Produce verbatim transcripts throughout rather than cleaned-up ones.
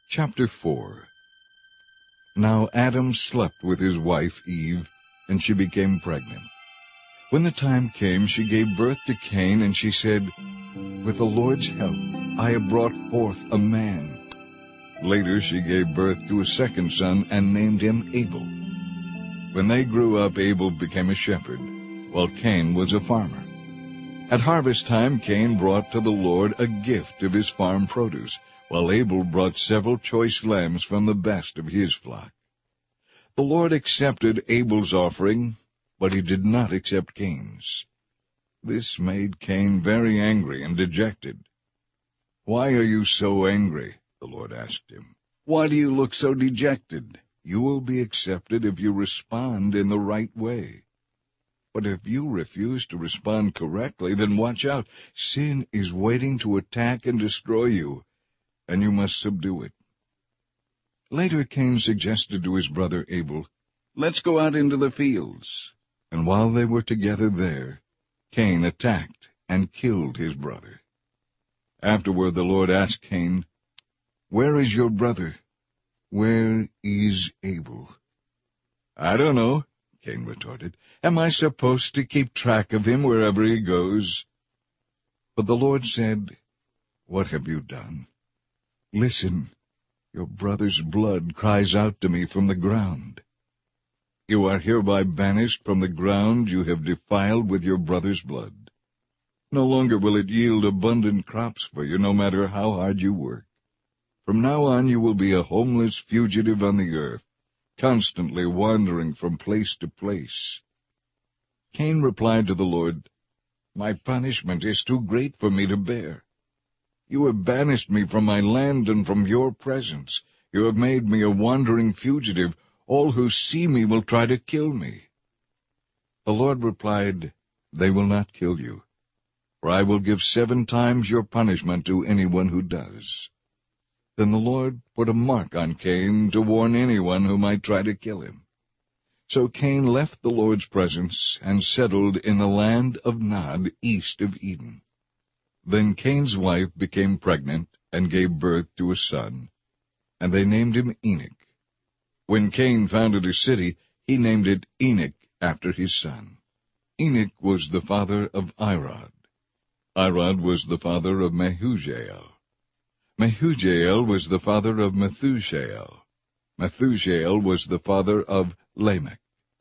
Chapter four. Now Adam slept with his wife Eve, and she became pregnant. When the time came, she gave birth to Cain, and she said, "With the Lord's help, I have brought forth a man." Later she gave birth to a second son and named him Abel. When they grew up, Abel became a shepherd, while Cain was a farmer. At harvest time, Cain brought to the Lord a gift of his farm produce, while Abel brought several choice lambs from the best of his flock. The Lord accepted Abel's offering, but he did not accept Cain's. This made Cain very angry and dejected. "Why are you so angry?" the Lord asked him. "Why do you look so dejected? You will be accepted if you respond in the right way. But if you refuse to respond correctly, then watch out. Sin is waiting to attack and destroy you, and you must subdue it." Later Cain suggested to his brother Abel, "Let's go out into the fields." And while they were together there, Cain attacked and killed his brother. Afterward the Lord asked Cain, "Where is your brother? Where is Abel?" "I don't know," Cain retorted. "Am I supposed to keep track of him wherever he goes?" But the Lord said, "What have you done? Listen, your brother's blood cries out to me from the ground. You are hereby banished from the ground you have defiled with your brother's blood. No longer will it yield abundant crops for you, no matter how hard you work. From now on you will be a homeless fugitive on the earth, constantly wandering from place to place." Cain replied to the Lord, "My punishment is too great for me to bear. You have banished me from my land and from your presence. You have made me a wandering fugitive. All who see me will try to kill me." The Lord replied, "They will not kill you, for I will give seven times your punishment to anyone who does." Then the Lord put a mark on Cain to warn anyone who might try to kill him. So Cain left the Lord's presence and settled in the land of Nod, east of Eden. Then Cain's wife became pregnant and gave birth to a son, and they named him Enoch. When Cain founded a city, he named it Enoch after his son. Enoch was the father of Irad. Irad was the father of Mehujael. Mehujael was the father of Methushael. Methushael was the father of Lamech.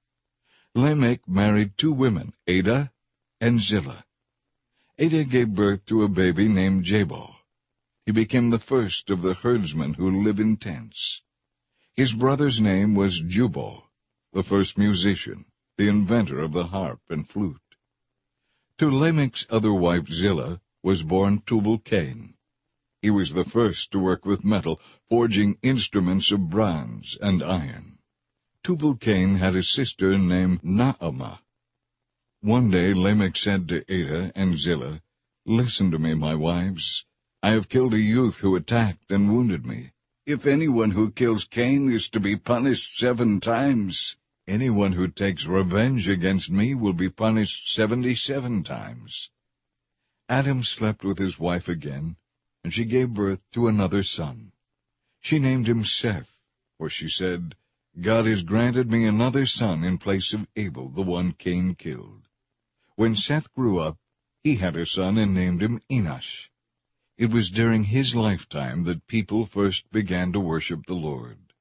Lamech married two women, Adah and Zillah. Adah gave birth to a baby named Jabal. He became the first of the herdsmen who live in tents. His brother's name was Jubal, the first musician, the inventor of the harp and flute. To Lamech's other wife Zillah was born Tubal-Cain. He was the first to work with metal, forging instruments of bronze and iron. Tubal-Cain had a sister named Naamah. One day Lamech said to Adah and Zillah, "Listen to me, my wives. I have killed a youth who attacked and wounded me. If anyone who kills Cain is to be punished seven times, anyone who takes revenge against me will be punished seventy-seven times." Adam slept with his wife again, and she gave birth to another son. She named him Seth, for she said, "God has granted me another son in place of Abel, the one Cain killed." When Seth grew up, he had a son and named him Enosh. It was during his lifetime that people first began to worship the Lord.